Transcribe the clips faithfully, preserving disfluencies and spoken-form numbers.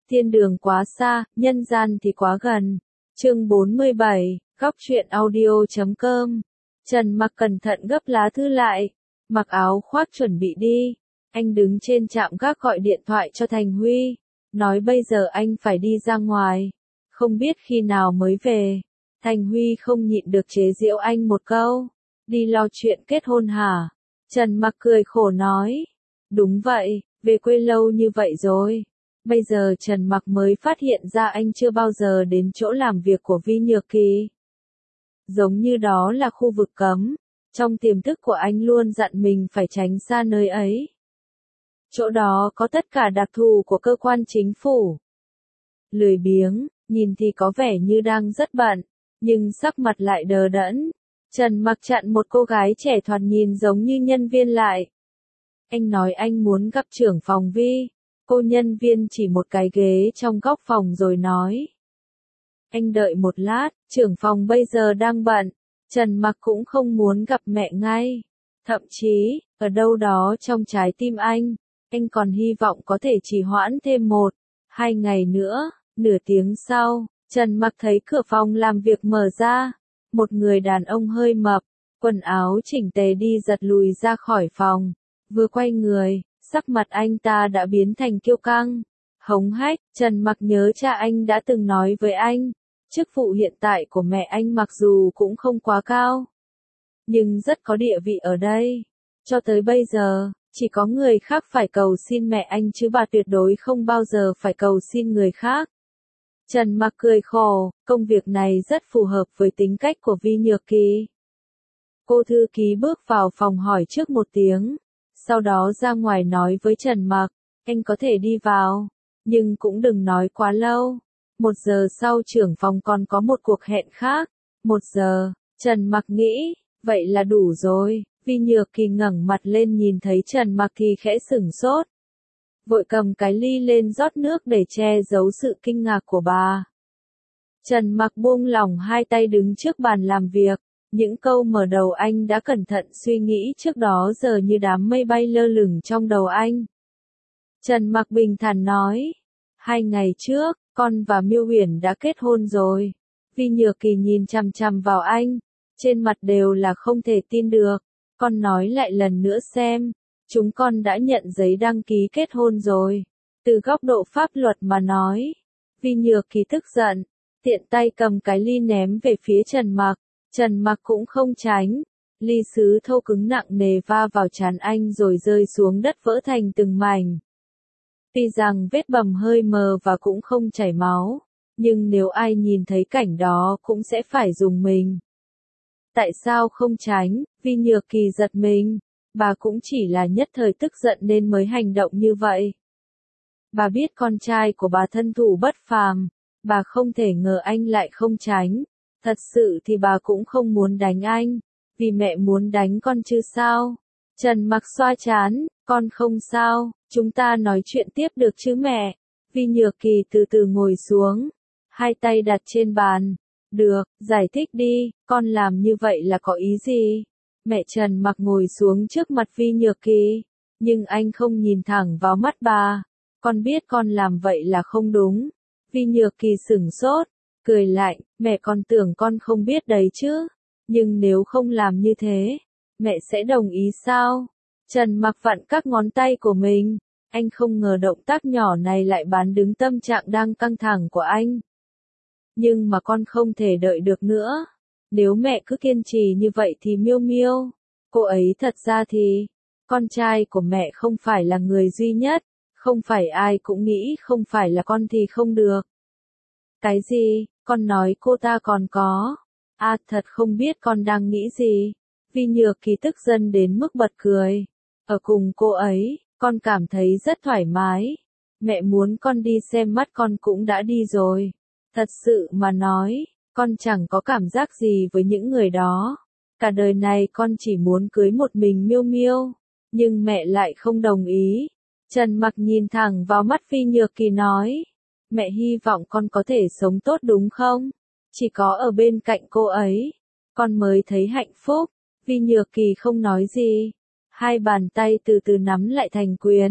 Thiên đường quá xa, nhân gian thì quá gần. Chương bốn mươi bảy, góc truyện audio chấm com. Trần Mặc cẩn thận gấp lá thư lại, mặc áo khoác chuẩn bị đi. Anh đứng trên trạm gác gọi điện thoại cho Thành Huy, nói bây giờ anh phải đi ra ngoài, không biết khi nào mới về. Thành Huy không nhịn được chế giễu anh một câu, đi lo chuyện kết hôn hả? Trần Mặc cười khổ nói, đúng vậy, về quê lâu như vậy rồi. Bây giờ Trần Mặc mới phát hiện ra anh chưa bao giờ đến chỗ làm việc của Vi Nhược Kỳ. Giống như đó là khu vực cấm, trong tiềm thức của anh luôn dặn mình phải tránh xa nơi ấy. Chỗ đó có tất cả đặc thù của cơ quan chính phủ. Lười biếng, nhìn thì có vẻ như đang rất bận, nhưng sắc mặt lại đờ đẫn. Trần Mặc chặn một cô gái trẻ thoạt nhìn giống như nhân viên lại. Anh nói anh muốn gặp trưởng phòng Vi. Cô nhân viên chỉ một cái ghế trong góc phòng rồi nói. Anh đợi một lát, trưởng phòng bây giờ đang bận. Trần Mặc cũng không muốn gặp mẹ ngay. Thậm chí, ở đâu đó trong trái tim anh, anh còn hy vọng có thể trì hoãn thêm một, hai ngày nữa. Nửa tiếng sau, Trần Mặc thấy cửa phòng làm việc mở ra. Một người đàn ông hơi mập, quần áo chỉnh tề đi giật lùi ra khỏi phòng. Vừa quay người, sắc mặt anh ta đã biến thành kiêu căng, hống hách. Trần Mặc nhớ cha anh đã từng nói với anh, chức vụ hiện tại của mẹ anh mặc dù cũng không quá cao, nhưng rất có địa vị ở đây. Cho tới bây giờ, chỉ có người khác phải cầu xin mẹ anh chứ bà tuyệt đối không bao giờ phải cầu xin người khác. Trần Mặc cười khổ, công việc này rất phù hợp với tính cách của Vi Nhược Kỳ. Cô thư ký bước vào phòng hỏi trước một tiếng. Sau đó ra ngoài nói với Trần Mặc, anh có thể đi vào, nhưng cũng đừng nói quá lâu. Một giờ sau trưởng phòng còn có một cuộc hẹn khác. Một giờ, Trần Mặc nghĩ, vậy là đủ rồi. Vi Nhược Kỳ ngẩng mặt lên nhìn thấy Trần Mặc thì khẽ sửng sốt. Vội cầm cái ly lên rót nước để che giấu sự kinh ngạc của bà. Trần Mặc buông lỏng hai tay đứng trước bàn làm việc. Những câu mở đầu anh đã cẩn thận suy nghĩ trước đó giờ như đám mây bay lơ lửng trong đầu anh. Trần Mặc bình thản nói, hai ngày trước, con và Miêu Huyền đã kết hôn rồi. Vi Nhược Kỳ nhìn chằm chằm vào anh, trên mặt đều là không thể tin được. Con nói lại lần nữa xem, chúng con đã nhận giấy đăng ký kết hôn rồi. Từ góc độ pháp luật mà nói, Vi Nhược Kỳ tức giận, tiện tay cầm cái ly ném về phía Trần Mặc. Trần Mặc cũng không tránh, ly sứ thô cứng nặng nề va vào trán anh rồi rơi xuống đất vỡ thành từng mảnh. Tuy rằng vết bầm hơi mờ và cũng không chảy máu, nhưng nếu ai nhìn thấy cảnh đó cũng sẽ phải rùng mình. Tại sao không tránh? Vi Nhược Kỳ giật mình, bà cũng chỉ là nhất thời tức giận nên mới hành động như vậy. Bà biết con trai của bà thân thủ bất phàm, bà không thể ngờ anh lại không tránh. Thật sự thì bà cũng không muốn đánh anh, vì mẹ muốn đánh con chứ sao. Trần Mặc xoa trán, con không sao, chúng ta nói chuyện tiếp được chứ mẹ. Vi Nhược Kỳ từ từ ngồi xuống, hai tay đặt trên bàn. Được, giải thích đi, con làm như vậy là có ý gì? Mẹ Trần Mặc ngồi xuống trước mặt Vi Nhược Kỳ, nhưng anh không nhìn thẳng vào mắt bà. Con biết con làm vậy là không đúng. Vi Nhược Kỳ sửng sốt. Cười lạnh, mẹ còn tưởng con không biết đấy chứ. Nhưng nếu không làm như thế, mẹ sẽ đồng ý sao? Trần Mặc vặn các ngón tay của mình. Anh không ngờ động tác nhỏ này lại bán đứng tâm trạng đang căng thẳng của anh. Nhưng mà con không thể đợi được nữa. Nếu mẹ cứ kiên trì như vậy thì Miêu Miêu, cô ấy thật ra thì, con trai của mẹ không phải là người duy nhất. Không phải ai cũng nghĩ không phải là con thì không được. Cái gì? Con nói cô ta còn có. À thật không biết con đang nghĩ gì. Vi Nhược Kỳ tức giận đến mức bật cười. Ở cùng cô ấy, con cảm thấy rất thoải mái. Mẹ muốn con đi xem mắt con cũng đã đi rồi. Thật sự mà nói, con chẳng có cảm giác gì với những người đó. Cả đời này con chỉ muốn cưới một mình Miêu Miêu. Nhưng mẹ lại không đồng ý. Trần Mặc nhìn thẳng vào mắt Vi Nhược Kỳ nói. Mẹ hy vọng con có thể sống tốt đúng không? Chỉ có ở bên cạnh cô ấy, con mới thấy hạnh phúc. Vi Nhược Kỳ không nói gì. Hai bàn tay từ từ nắm lại thành quyền.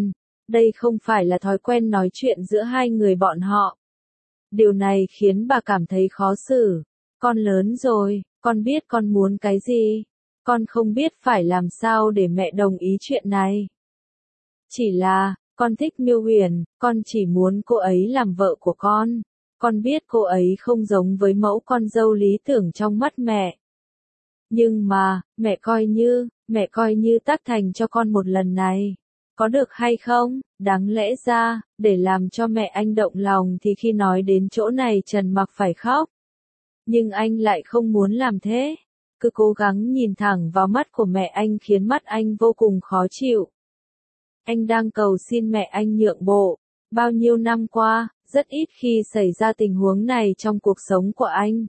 Đây không phải là thói quen nói chuyện giữa hai người bọn họ. Điều này khiến bà cảm thấy khó xử. Con lớn rồi, con biết con muốn cái gì. Con không biết phải làm sao để mẹ đồng ý chuyện này. Chỉ là, con thích Miêu Huyền, con chỉ muốn cô ấy làm vợ của con. Con biết cô ấy không giống với mẫu con dâu lý tưởng trong mắt mẹ. Nhưng mà, mẹ coi như, mẹ coi như tác thành cho con một lần này. Có được hay không? Đáng lẽ ra, để làm cho mẹ anh động lòng thì khi nói đến chỗ này Trần Mặc phải khóc. Nhưng anh lại không muốn làm thế. Cứ cố gắng nhìn thẳng vào mắt của mẹ anh khiến mắt anh vô cùng khó chịu. Anh đang cầu xin mẹ anh nhượng bộ. Bao nhiêu năm qua, rất ít khi xảy ra tình huống này trong cuộc sống của anh.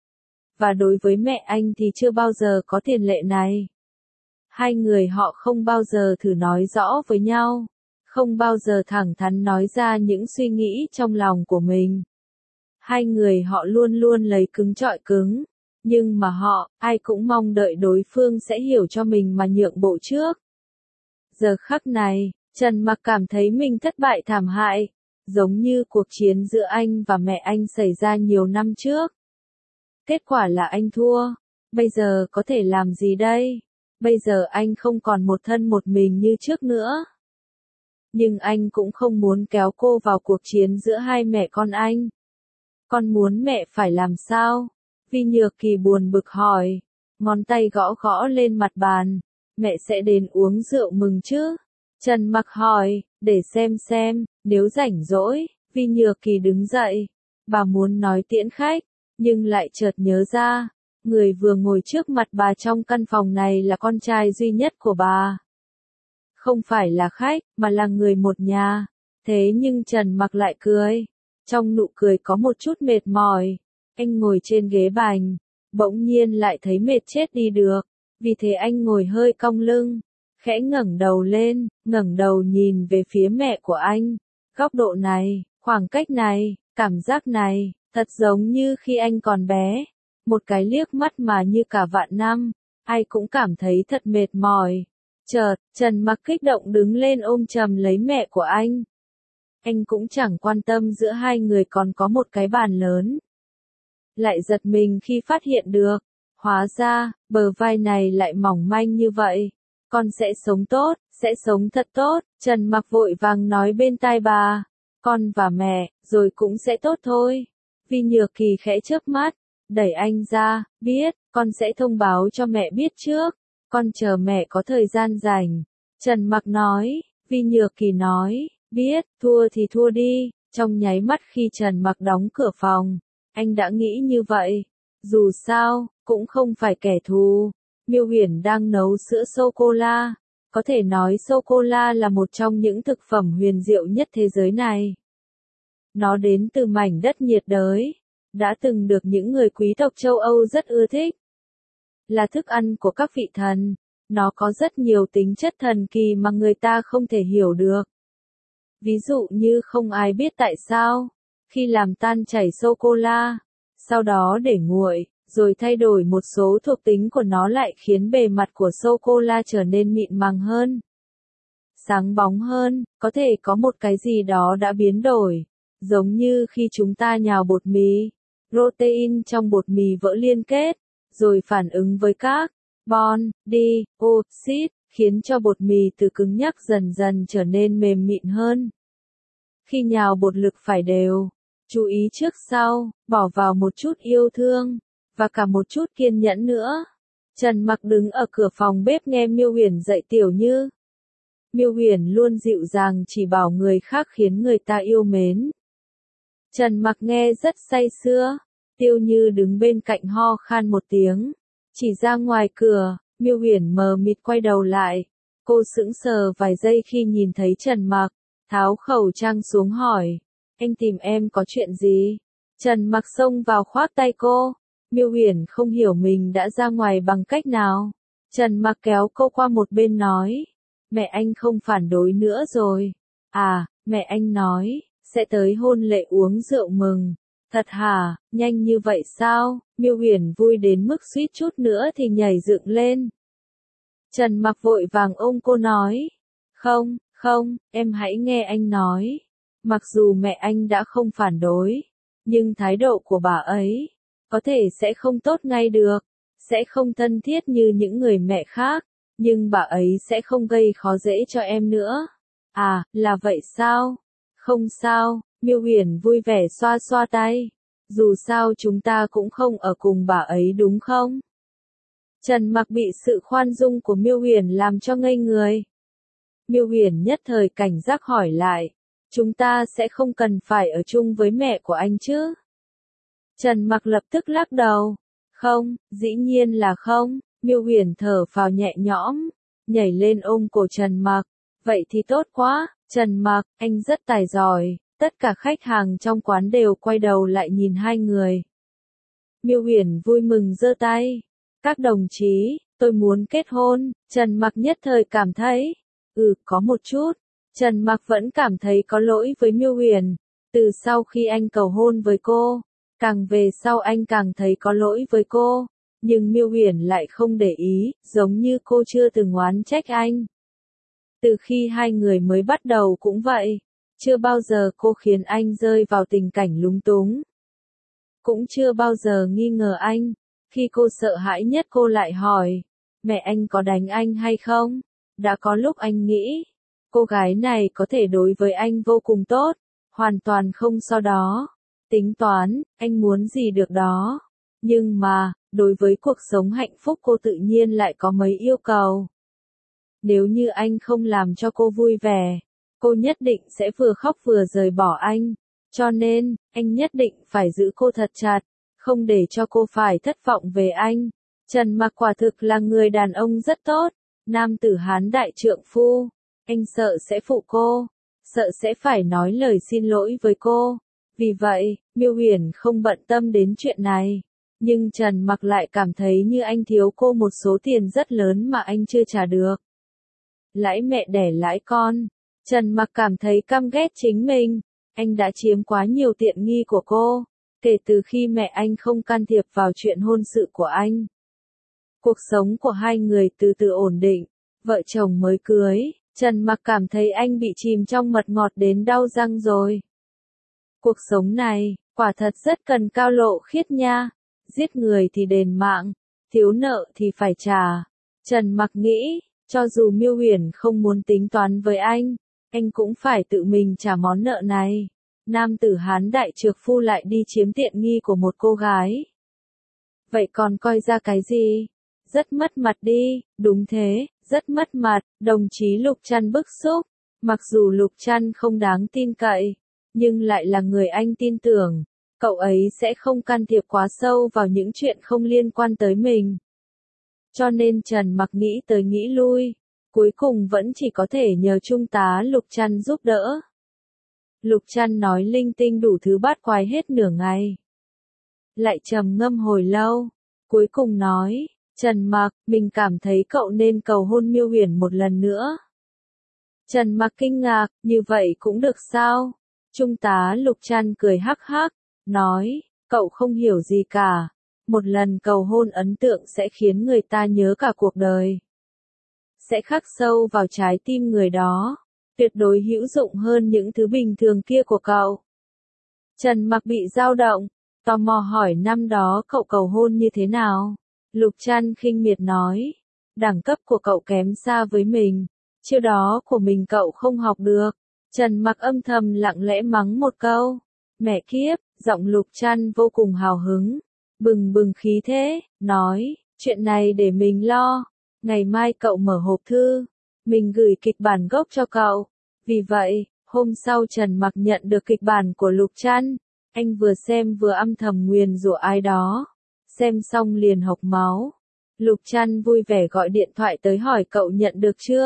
Và đối với mẹ anh thì chưa bao giờ có tiền lệ này. Hai người họ không bao giờ thử nói rõ với nhau. Không bao giờ thẳng thắn nói ra những suy nghĩ trong lòng của mình. Hai người họ luôn luôn lấy cứng trọi cứng. Nhưng mà họ, ai cũng mong đợi đối phương sẽ hiểu cho mình mà nhượng bộ trước. Giờ khắc này, Trần Mặc cảm thấy mình thất bại thảm hại. Giống như cuộc chiến giữa anh và mẹ anh xảy ra nhiều năm trước. Kết quả là anh thua. Bây giờ có thể làm gì đây? Bây giờ anh không còn một thân một mình như trước nữa. Nhưng anh cũng không muốn kéo cô vào cuộc chiến giữa hai mẹ con anh. Con muốn mẹ phải làm sao? Vi Nhược Kỳ buồn bực hỏi. Ngón tay gõ gõ lên mặt bàn. Mẹ sẽ đến uống rượu mừng chứ? Trần Mặc hỏi, để xem xem, nếu rảnh rỗi. Vi Nhược Kỳ đứng dậy. Bà muốn nói tiễn khách, nhưng lại chợt nhớ ra. Người vừa ngồi trước mặt bà trong căn phòng này là con trai duy nhất của bà. Không phải là khách, mà là người một nhà. Thế nhưng Trần Mặc lại cười. Trong nụ cười có một chút mệt mỏi. Anh ngồi trên ghế bành. Bỗng nhiên lại thấy mệt chết đi được. Vì thế anh ngồi hơi cong lưng. Khẽ ngẩng đầu lên, ngẩng đầu nhìn về phía mẹ của anh. Góc độ này, khoảng cách này, cảm giác này, thật giống như khi anh còn bé. Một cái liếc mắt mà như cả vạn năm, ai cũng cảm thấy thật mệt mỏi. Chợt, Trần Mặc kích động đứng lên ôm chầm lấy mẹ của anh. Anh cũng chẳng quan tâm giữa hai người còn có một cái bàn lớn. Lại giật mình khi phát hiện được, hóa ra, bờ vai này lại mỏng manh như vậy. Con sẽ sống tốt, sẽ sống thật tốt, Trần Mặc vội vàng nói bên tai bà. Con và mẹ, rồi cũng sẽ tốt thôi. Vi Nhược Kỳ khẽ chớp mắt, đẩy anh ra, biết, con sẽ thông báo cho mẹ biết trước. Con chờ mẹ có thời gian rảnh. Trần Mặc nói, Vi Nhược Kỳ nói, biết, thua thì thua đi. Trong nháy mắt khi Trần Mặc đóng cửa phòng, anh đã nghĩ như vậy. Dù sao, cũng không phải kẻ thù. Miêu Huyền đang nấu sữa sô-cô-la. Có thể nói sô-cô-la là một trong những thực phẩm huyền diệu nhất thế giới này. Nó đến từ mảnh đất nhiệt đới. Đã từng được những người quý tộc châu Âu rất ưa thích. Là thức ăn của các vị thần. Nó có rất nhiều tính chất thần kỳ mà người ta không thể hiểu được. Ví dụ như không ai biết tại sao, khi làm tan chảy sô-cô-la, sau đó để nguội, rồi thay đổi một số thuộc tính của nó lại khiến bề mặt của sô-cô-la trở nên mịn màng hơn, sáng bóng hơn, có thể có một cái gì đó đã biến đổi, giống như khi chúng ta nhào bột mì, protein trong bột mì vỡ liên kết, rồi phản ứng với các bon, đi, oxit, khiến cho bột mì từ cứng nhắc dần dần trở nên mềm mịn hơn. Khi nhào bột lực phải đều, chú ý trước sau, bỏ vào một chút yêu thương, và cả một chút kiên nhẫn nữa. Trần Mặc đứng ở cửa phòng bếp nghe Miêu Huyền dạy Tiểu Như. Miêu Huyền luôn dịu dàng chỉ bảo người khác khiến người ta yêu mến. Trần Mặc nghe rất say sưa. Tiêu Như đứng bên cạnh ho khan một tiếng. Chỉ ra ngoài cửa, Miêu Huyền mờ mịt quay đầu lại. Cô sững sờ vài giây khi nhìn thấy Trần Mặc, tháo khẩu trang xuống hỏi. Anh tìm em có chuyện gì? Trần Mặc xông vào khoác tay cô. Miêu Huyền không hiểu mình đã ra ngoài bằng cách nào. Trần Mặc kéo cô qua một bên nói. Mẹ anh không phản đối nữa rồi. À, mẹ anh nói, sẽ tới hôn lễ uống rượu mừng. Thật hả, nhanh như vậy sao? Miêu Huyền vui đến mức suýt chút nữa thì nhảy dựng lên. Trần Mặc vội vàng ôm cô nói. Không, Không, em hãy nghe anh nói. Mặc dù mẹ anh đã không phản đối, nhưng thái độ của bà ấy có thể sẽ không tốt ngay được, sẽ không thân thiết như những người mẹ khác, nhưng bà ấy sẽ không gây khó dễ cho em nữa. À, là vậy sao? Không sao, Miêu Huyền vui vẻ xoa xoa tay. Dù sao chúng ta cũng không ở cùng bà ấy đúng không? Trần Mặc bị sự khoan dung của Miêu Huyền làm cho ngây người. Miêu Huyền nhất thời cảnh giác hỏi lại, chúng ta sẽ không cần phải ở chung với mẹ của anh chứ? Trần Mặc lập tức lắc đầu. Không, dĩ nhiên là không. Miêu Huyền thở phào nhẹ nhõm, nhảy lên ôm cổ Trần Mặc. Vậy thì tốt quá, Trần Mặc, anh rất tài giỏi. Tất cả khách hàng trong quán đều quay đầu lại nhìn hai người. Miêu Huyền vui mừng giơ tay. Các đồng chí, tôi muốn kết hôn. Trần Mặc nhất thời cảm thấy, ừ, có một chút. Trần Mặc vẫn cảm thấy có lỗi với Miêu Huyền. Từ sau khi anh cầu hôn với cô, càng về sau anh càng thấy có lỗi với cô. Nhưng Miêu Huyền lại không để ý, giống như cô chưa từng oán trách anh. Từ khi hai người mới bắt đầu cũng vậy. Chưa bao giờ cô khiến anh rơi vào tình cảnh lúng túng. Cũng chưa bao giờ nghi ngờ anh. Khi cô sợ hãi nhất cô lại hỏi, mẹ anh có đánh anh hay không? Đã có lúc anh nghĩ, cô gái này có thể đối với anh vô cùng tốt, hoàn toàn không sau đó. Tính toán, anh muốn gì được đó. Nhưng mà, đối với cuộc sống hạnh phúc cô tự nhiên lại có mấy yêu cầu. Nếu như anh không làm cho cô vui vẻ, cô nhất định sẽ vừa khóc vừa rời bỏ anh. Cho nên, anh nhất định phải giữ cô thật chặt, không để cho cô phải thất vọng về anh. Trần Mặc quả thực là người đàn ông rất tốt, nam tử Hán đại trượng phu. Anh sợ sẽ phụ cô, sợ sẽ phải nói lời xin lỗi với cô. Vì vậy, Miêu Huyền không bận tâm đến chuyện này. Nhưng Trần Mặc lại cảm thấy như anh thiếu cô một số tiền rất lớn mà anh chưa trả được. Lãi mẹ đẻ lãi con. Trần Mặc cảm thấy căm ghét chính mình. Anh đã chiếm quá nhiều tiện nghi của cô, kể từ khi mẹ anh không can thiệp vào chuyện hôn sự của anh. Cuộc sống của hai người từ từ ổn định, vợ chồng mới cưới, Trần Mặc cảm thấy anh bị chìm trong mật ngọt đến đau răng rồi. Cuộc sống này, quả thật rất cần cao lộ khiết nha, giết người thì đền mạng, thiếu nợ thì phải trả. Trần Mặc nghĩ, cho dù Miêu Huyền không muốn tính toán với anh, anh cũng phải tự mình trả món nợ này. Nam tử Hán đại trược phu lại đi chiếm tiện nghi của một cô gái. Vậy còn coi ra cái gì? Rất mất mặt đi, đúng thế, rất mất mặt. Đồng chí Lục Trăn bức xúc. Mặc dù Lục Trăn không đáng tin cậy, nhưng lại là người anh tin tưởng. Cậu ấy sẽ không can thiệp quá sâu vào những chuyện không liên quan tới mình. Cho nên Trần Mặc nghĩ tới nghĩ lui, cuối cùng vẫn chỉ có thể nhờ trung tá Lục Trăn giúp đỡ. Lục Trăn nói linh tinh đủ thứ bát quái hết nửa ngày. Lại trầm ngâm hồi lâu, cuối cùng nói, Trần Mặc, mình cảm thấy cậu nên cầu hôn Miêu Huyền một lần nữa. Trần Mặc kinh ngạc, như vậy cũng được sao? Trung tá Lục Trăn cười hắc hắc, nói, cậu không hiểu gì cả. Một lần cầu hôn ấn tượng sẽ khiến người ta nhớ cả cuộc đời. Sẽ khắc sâu vào trái tim người đó. Tuyệt đối hữu dụng hơn những thứ bình thường kia của cậu. Trần Mặc bị dao động, tò mò hỏi năm đó cậu cầu hôn như thế nào? Lục Trăn khinh miệt nói, đẳng cấp của cậu kém xa với mình, chiêu đó của mình cậu không học được. Trần Mặc âm thầm lặng lẽ mắng một câu, mẹ kiếp, giọng Lục Trăn vô cùng hào hứng, bừng bừng khí thế, nói, chuyện này để mình lo, ngày mai cậu mở hộp thư, mình gửi kịch bản gốc cho cậu. Vì vậy, hôm sau Trần Mặc nhận được kịch bản của Lục Trăn, anh vừa xem vừa âm thầm nguyền rủa ai đó, xem xong liền hộc máu. Lục Trăn vui vẻ gọi điện thoại tới hỏi cậu nhận được chưa?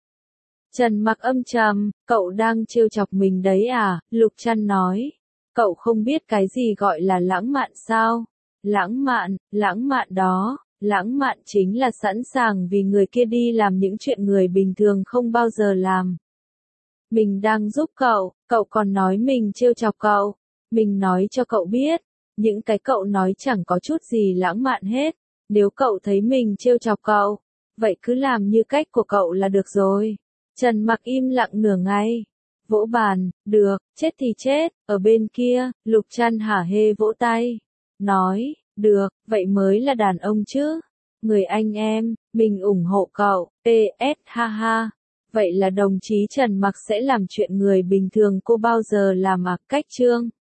Trần Mặc âm trầm, cậu đang trêu chọc mình đấy à? Lục Trăn nói, cậu không biết cái gì gọi là lãng mạn sao? Lãng mạn, lãng mạn đó, lãng mạn chính là sẵn sàng vì người kia đi làm những chuyện người bình thường không bao giờ làm. Mình đang giúp cậu, cậu còn nói mình trêu chọc cậu. Mình nói cho cậu biết, những cái cậu nói chẳng có chút gì lãng mạn hết. Nếu cậu thấy mình trêu chọc cậu, vậy cứ làm như cách của cậu là được rồi. Trần Mặc im lặng nửa ngày. Vỗ bàn, được, chết thì chết, ở bên kia, Lục Trăn hả hê vỗ tay. Nói, được, vậy mới là đàn ông chứ. Người anh em, mình ủng hộ cậu, pê ét ha ha. Vậy là đồng chí Trần Mặc sẽ làm chuyện người bình thường cô bao giờ làm à, cách chương.